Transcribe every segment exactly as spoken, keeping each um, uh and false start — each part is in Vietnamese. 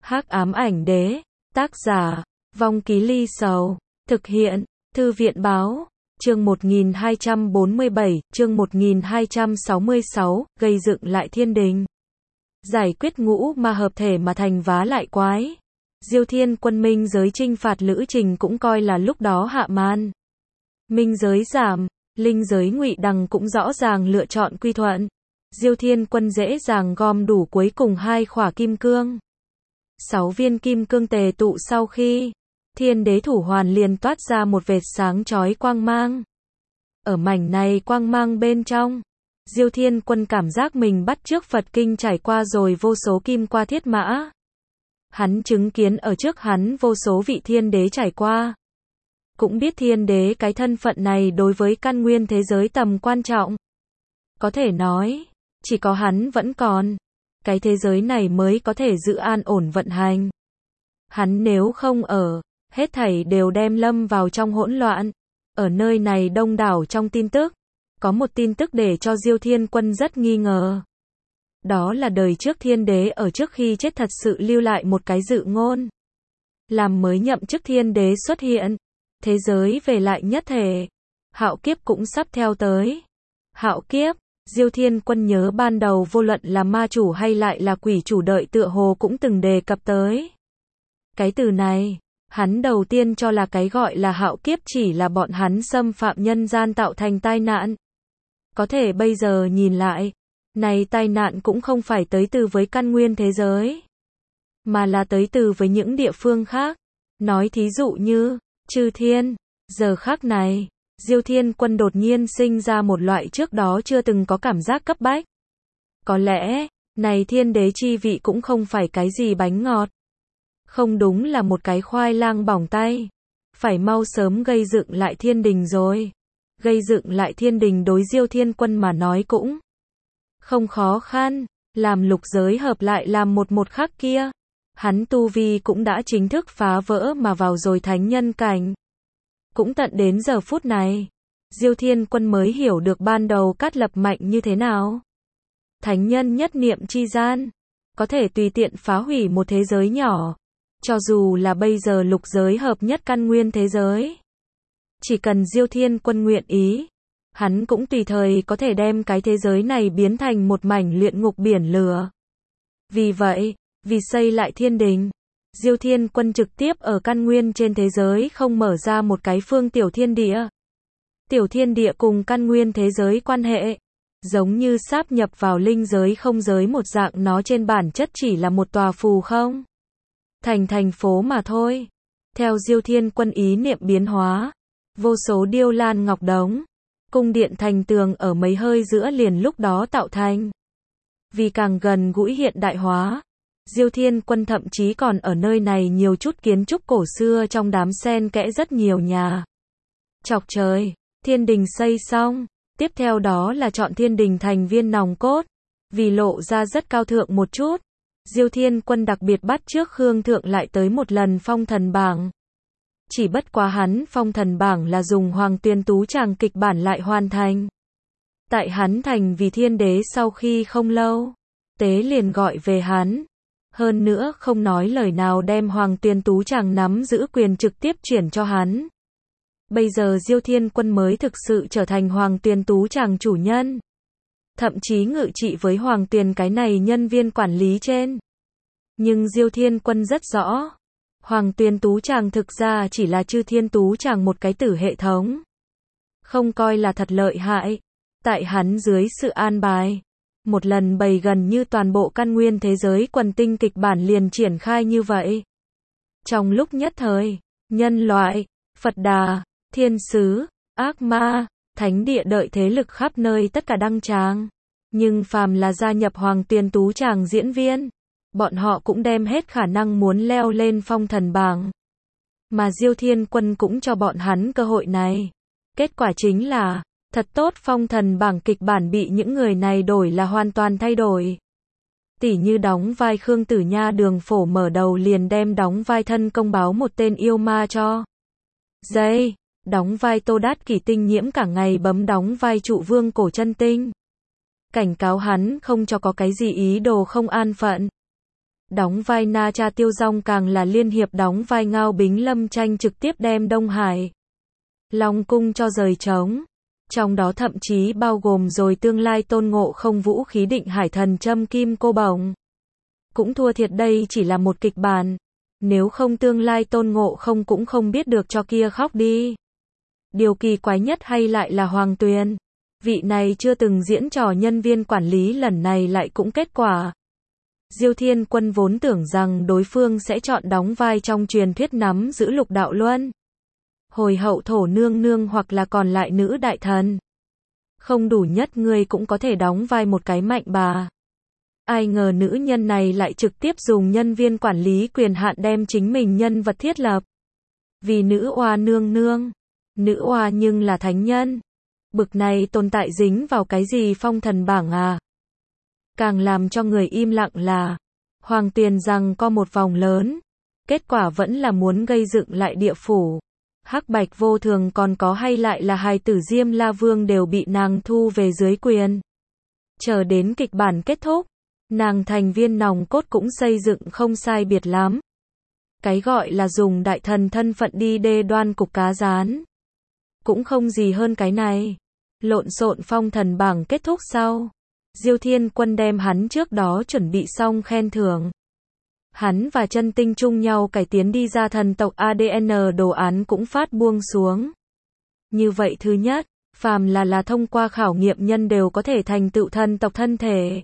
Hắc ám ảnh đế, tác giả, Vong Ký Ly Sầu, thực hiện, Thư viện báo, chương một nghìn hai trăm bốn mươi bảy, chương một nghìn hai trăm sáu mươi sáu, gây dựng lại thiên đình. Giải quyết ngũ ma hợp thể mà thành vá lại quái. Diêu Thiên Quân minh giới chinh phạt Lữ Trình cũng coi là lúc đó hạ màn. Minh giới giảm, linh giới Ngụy Đằng cũng rõ ràng lựa chọn quy thuận. Diêu Thiên Quân dễ dàng gom đủ cuối cùng hai khỏa kim cương. Sáu viên kim cương tề tụ sau khi Thiên Đế thủ hoàn liền toát ra một vệt sáng chói quang mang. Ở mảnh này quang mang bên trong, Diêu Thiên Quân cảm giác mình bắt chước Phật kinh trải qua rồi vô số kim qua thiết mã. Hắn chứng kiến ở trước hắn vô số vị thiên đế trải qua. Cũng biết thiên đế cái thân phận này đối với căn nguyên thế giới tầm quan trọng. Có thể nói, chỉ có hắn vẫn còn, cái thế giới này mới có thể giữ an ổn vận hành. Hắn nếu không ở, hết thảy đều đem lâm vào trong hỗn loạn. Ở nơi này đông đảo trong tin tức, có một tin tức để cho Diêu Thiên Quân rất nghi ngờ. Đó là đời trước thiên đế ở trước khi chết thật sự lưu lại một cái dự ngôn. Làm mới nhậm chức thiên đế xuất hiện, thế giới về lại nhất thể. Hạo kiếp cũng sắp theo tới. Hạo kiếp, Diêu Thiên Quân nhớ ban đầu vô luận là ma chủ hay lại là quỷ chủ đợi tựa hồ cũng từng đề cập tới. Cái từ này, hắn đầu tiên cho là cái gọi là hạo kiếp chỉ là bọn hắn xâm phạm nhân gian tạo thành tai nạn. Có thể bây giờ nhìn lại, này tai nạn cũng không phải tới từ với căn nguyên thế giới, mà là tới từ với những địa phương khác. Nói thí dụ như, Chư Thiên, giờ khắc này, Diêu Thiên Quân đột nhiên sinh ra một loại trước đó chưa từng có cảm giác cấp bách. Có lẽ, này thiên đế chi vị cũng không phải cái gì bánh ngọt. Không đúng là một cái khoai lang bỏng tay. Phải mau sớm gây dựng lại thiên đình rồi. Gây dựng lại thiên đình đối Diêu Thiên Quân mà nói cũng không khó khăn. Làm lục giới hợp lại làm một một khắc kia. Hắn tu vi cũng đã chính thức phá vỡ mà vào rồi thánh nhân cảnh. Cũng tận đến giờ phút này, Diêu Thiên Quân mới hiểu được ban đầu Cát Lập mạnh như thế nào. Thánh nhân nhất niệm chi gian, có thể tùy tiện phá hủy một thế giới nhỏ. Cho dù là bây giờ lục giới hợp nhất căn nguyên thế giới. Chỉ cần Diêu Thiên Quân nguyện ý, hắn cũng tùy thời có thể đem cái thế giới này biến thành một mảnh luyện ngục biển lửa. Vì vậy, vì xây lại thiên đình, Diêu Thiên Quân trực tiếp ở căn nguyên trên thế giới không mở ra một cái phương tiểu thiên địa. Tiểu thiên địa cùng căn nguyên thế giới quan hệ, giống như sáp nhập vào linh giới không giới một dạng, nó trên bản chất chỉ là một tòa phù không thành thành phố mà thôi. Theo Diêu Thiên Quân ý niệm biến hóa, vô số điêu lan ngọc đống, cung điện thành tường ở mấy hơi giữa liền lúc đó tạo thành. Vì càng gần gũi hiện đại hóa, Diêu Thiên Quân thậm chí còn ở nơi này nhiều chút kiến trúc cổ xưa trong đám sen kẽ rất nhiều nhà. Chọc trời, thiên đình xây xong, tiếp theo đó là chọn thiên đình thành viên nòng cốt, vì lộ ra rất cao thượng một chút. Diêu Thiên Quân đặc biệt bắt trước Khương Thượng lại tới một lần phong thần bảng. Chỉ bất quá hắn phong thần bảng là dùng Hoàng Tuyên Tú Tràng kịch bản lại hoàn thành. Tại hắn thành vì thiên đế sau khi không lâu, tế liền gọi về hắn. Hơn nữa không nói lời nào đem Hoàng Tuyên Tú Tràng nắm giữ quyền trực tiếp chuyển cho hắn. Bây giờ Diêu Thiên Quân mới thực sự trở thành Hoàng Tuyên Tú Tràng chủ nhân. Thậm chí ngự trị với Hoàng Tuyền cái này nhân viên quản lý trên. Nhưng Diêu Thiên Quân rất rõ, Hoàng Tuyền Tú Tràng thực ra chỉ là Chư Thiên Tú Tràng một cái tử hệ thống. Không coi là thật lợi hại. Tại hắn dưới sự an bài, một lần bày gần như toàn bộ căn nguyên thế giới quần tinh kịch bản liền triển khai như vậy. Trong lúc nhất thời, nhân loại, Phật Đà, Thiên Sứ, Ác Ma, Thánh Địa đợi thế lực khắp nơi tất cả đăng tràng. Nhưng phàm là gia nhập Hoàng Tuyên Tú Tràng diễn viên, bọn họ cũng đem hết khả năng muốn leo lên phong thần bảng. Mà Diêu Thiên Quân cũng cho bọn hắn cơ hội này. Kết quả chính là, thật tốt phong thần bảng kịch bản bị những người này đổi là hoàn toàn thay đổi. Tỉ như đóng vai Khương Tử Nha Đường Phổ mở đầu liền đem đóng vai thân công báo một tên yêu ma cho. Dây, đóng vai Tô Đát Kỷ Tinh Nhiễm cả ngày bấm đóng vai Trụ Vương Cổ Chân Tinh. Cảnh cáo hắn không cho có cái gì ý đồ không an phận. Đóng vai Na Cha Tiêu Dong càng là liên hiệp đóng vai Ngao Bính Lâm tranh trực tiếp đem Đông Hải Long cung cho rời trống. Trong đó thậm chí bao gồm rồi tương lai Tôn Ngộ Không vũ khí định hải thần châm kim cô bổng. Cũng thua thiệt đây chỉ là một kịch bản. Nếu không tương lai Tôn Ngộ Không cũng không biết được cho kia khóc đi. Điều kỳ quái nhất hay lại là Hoàng Tuyền. Vị này chưa từng diễn trò nhân viên quản lý lần này lại cũng kết quả. Diêu Thiên Quân vốn tưởng rằng đối phương sẽ chọn đóng vai trong truyền thuyết nắm giữ lục đạo luân hồi hậu thổ nương nương hoặc là còn lại nữ đại thần. Không đủ nhất ngươi cũng có thể đóng vai một cái mạnh bà. Ai ngờ nữ nhân này lại trực tiếp dùng nhân viên quản lý quyền hạn đem chính mình nhân vật thiết lập. Vì nữ oa nương nương. Nữ oa nhưng là thánh nhân. Bực này tồn tại dính vào cái gì phong thần bảng à? Càng làm cho người im lặng là Hoàng Tuyền rằng có một vòng lớn. Kết quả vẫn là muốn gây dựng lại địa phủ. Hắc Bạch Vô Thường còn có hay lại là hài tử Diêm La Vương đều bị nàng thu về dưới quyền. Chờ đến kịch bản kết thúc, nàng thành viên nòng cốt cũng xây dựng không sai biệt lắm. Cái gọi là dùng đại thần thân phận đi đê đoan cục cá rán. Cũng không gì hơn cái này. Lộn xộn phong thần bảng kết thúc sau. Diêu Thiên Quân đem hắn trước đó chuẩn bị xong khen thưởng. Hắn và Chân Tinh chung nhau cải tiến đi ra thần tộc a đê en đồ án cũng phát buông xuống. Như vậy thứ nhất, phàm là là thông qua khảo nghiệm nhân đều có thể thành tựu thần tộc thân thể.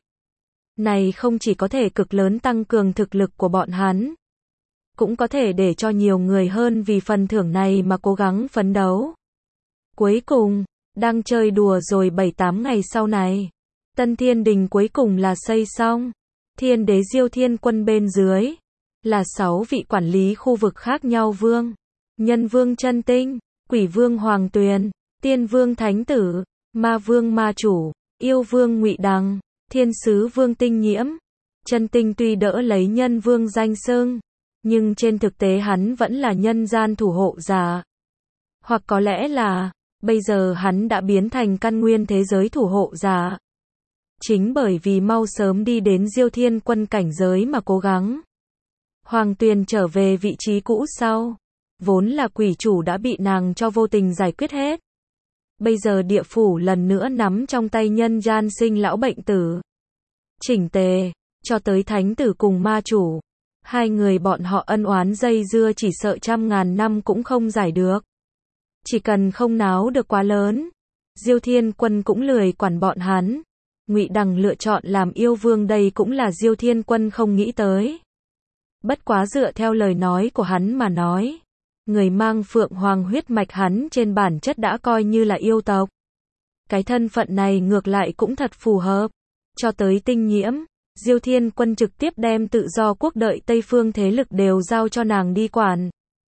Này không chỉ có thể cực lớn tăng cường thực lực của bọn hắn, cũng có thể để cho nhiều người hơn vì phần thưởng này mà cố gắng phấn đấu. Cuối cùng, đang chơi đùa rồi bảy tám ngày sau này, Tân Thiên Đình cuối cùng là xây xong. Thiên đế Diêu Thiên Quân bên dưới là sáu vị quản lý khu vực khác nhau vương, Nhân Vương Chân Tinh, Quỷ Vương Hoàng Tuyền, Tiên Vương Thánh Tử, Ma Vương Ma Chủ, Yêu Vương Ngụy Đằng, Thiên Sứ Vương Tinh Nhiễm. Chân Tinh tuy đỡ lấy Nhân Vương danh xưng, nhưng trên thực tế hắn vẫn là nhân gian thủ hộ giả. Hoặc có lẽ là, bây giờ hắn đã biến thành căn nguyên thế giới thủ hộ giả. Chính bởi vì mau sớm đi đến Diêu Thiên Quân cảnh giới mà cố gắng. Hoàng Tuyền trở về vị trí cũ sau. Vốn là quỷ chủ đã bị nàng cho vô tình giải quyết hết. Bây giờ địa phủ lần nữa nắm trong tay nhân gian sinh lão bệnh tử. Chỉnh tề, cho tới thánh tử cùng ma chủ. Hai người bọn họ ân oán dây dưa chỉ sợ trăm ngàn năm cũng không giải được. Chỉ cần không náo được quá lớn. Diêu Thiên Quân cũng lười quản bọn hắn. Ngụy Đằng lựa chọn làm yêu vương đây cũng là Diêu Thiên Quân không nghĩ tới. Bất quá dựa theo lời nói của hắn mà nói, người mang phượng hoàng huyết mạch hắn trên bản chất đã coi như là yêu tộc. Cái thân phận này ngược lại cũng thật phù hợp. Cho tới Tinh Nhiễm, Diêu Thiên Quân trực tiếp đem tự do quốc đợi Tây phương thế lực đều giao cho nàng đi quản.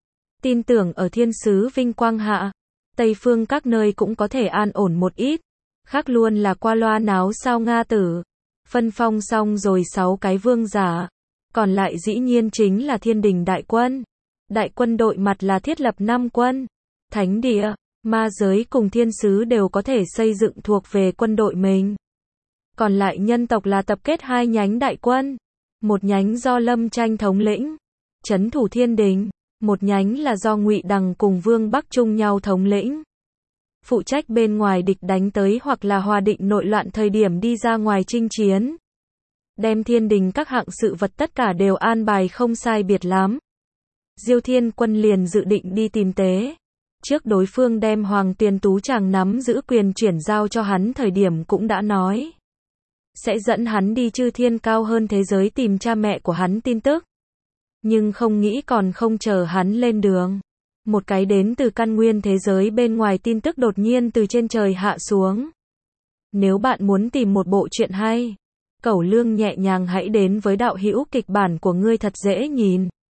Tin tưởng ở thiên sứ vinh quang hạ, Tây phương các nơi cũng có thể an ổn một ít. Khác luôn là qua loa náo sao Nga tử. Phân phong xong rồi sáu cái vương giả. Còn lại dĩ nhiên chính là thiên đình đại quân. Đại quân đội mặt là thiết lập năm quân. Thánh địa, ma giới cùng thiên sứ đều có thể xây dựng thuộc về quân đội mình. Còn lại nhân tộc là tập kết hai nhánh đại quân. Một nhánh do Lâm Tranh thống lĩnh, trấn thủ thiên đình. Một nhánh là do Ngụy Đằng cùng Vương Bắc chung nhau thống lĩnh. Phụ trách bên ngoài địch đánh tới hoặc là hòa định nội loạn thời điểm đi ra ngoài chinh chiến. Đem thiên đình các hạng sự vật tất cả đều an bài không sai biệt lắm. Diêu Thiên Quân liền dự định đi tìm tế. Trước đối phương đem Hoàng Tuyền Tú chàng nắm giữ quyền chuyển giao cho hắn thời điểm cũng đã nói. Sẽ dẫn hắn đi chư thiên cao hơn thế giới tìm cha mẹ của hắn tin tức. Nhưng không nghĩ còn không chờ hắn lên đường. Một cái đến từ căn nguyên thế giới bên ngoài tin tức đột nhiên từ trên trời hạ xuống. Nếu bạn muốn tìm một bộ truyện hay, Cẩu Lương nhẹ nhàng hãy đến với đạo hữu kịch bản của ngươi thật dễ nhìn.